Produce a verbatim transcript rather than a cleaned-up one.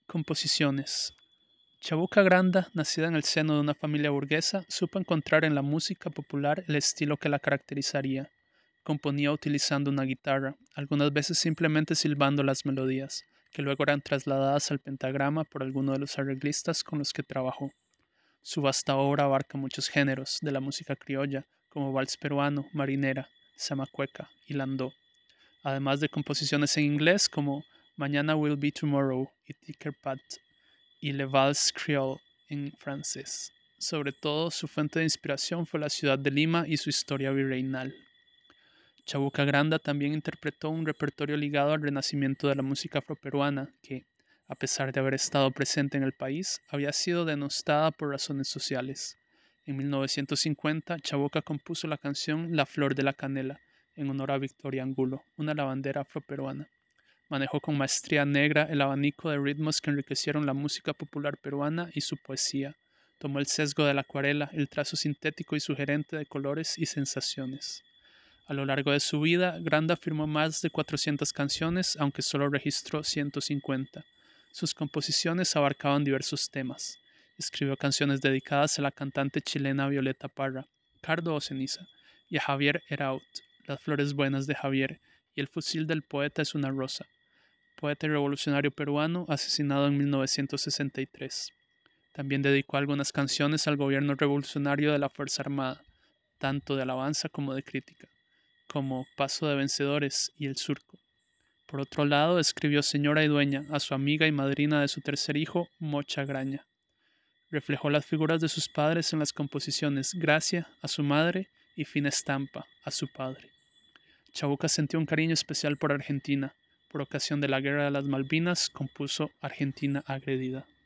Composiciones. Chabuca Granda, nacida en el seno de una familia burguesa, supo encontrar en la música popular el estilo que la caracterizaría. Componía utilizando una guitarra, algunas veces simplemente silbando las melodías, que luego eran trasladadas al pentagrama por alguno de los arreglistas con los que trabajó. Su vasta obra abarca muchos géneros de la música criolla, como vals peruano, marinera, zamacueca y landó, además de composiciones en inglés como Mañana Will Be Tomorrow y Ticker Pat y Le Vals Creole en francés. Sobre todo, su fuente de inspiración fue la ciudad de Lima y su historia virreinal. Chabuca Granda también interpretó un repertorio ligado al renacimiento de la música afroperuana que, a pesar de haber estado presente en el país, había sido denostada por razones sociales. En mil novecientos cincuenta, Chabuca compuso la canción La Flor de la Canela, en honor a Victoria Angulo, una lavandera afroperuana. Manejó con maestría negra el abanico de ritmos que enriquecieron la música popular peruana y su poesía. Tomó el sesgo de la acuarela, el trazo sintético y sugerente de colores y sensaciones. A lo largo de su vida, Granda firmó más de cuatrocientas canciones, aunque solo registró ciento cincuenta. Sus composiciones abarcaban diversos temas. Escribió canciones dedicadas a la cantante chilena Violeta Parra, Cardo o Ceniza, y a Javier Eraut, Las Flores Buenas de Javier, y El fusil del poeta es una rosa, poeta y revolucionario peruano asesinado en mil novecientos sesenta y tres. También dedicó algunas canciones al gobierno revolucionario de la Fuerza Armada, tanto de alabanza como de crítica, como Paso de Vencedores y El Surco. Por otro lado, escribió Señora y Dueña a su amiga y madrina de su tercer hijo, Mocha Graña. Reflejó las figuras de sus padres en las composiciones Gracia, a su madre, y Fina Estampa, a su padre. Chabuca sentía un cariño especial por Argentina. Por ocasión de la Guerra de las Malvinas, compuso Argentina agredida.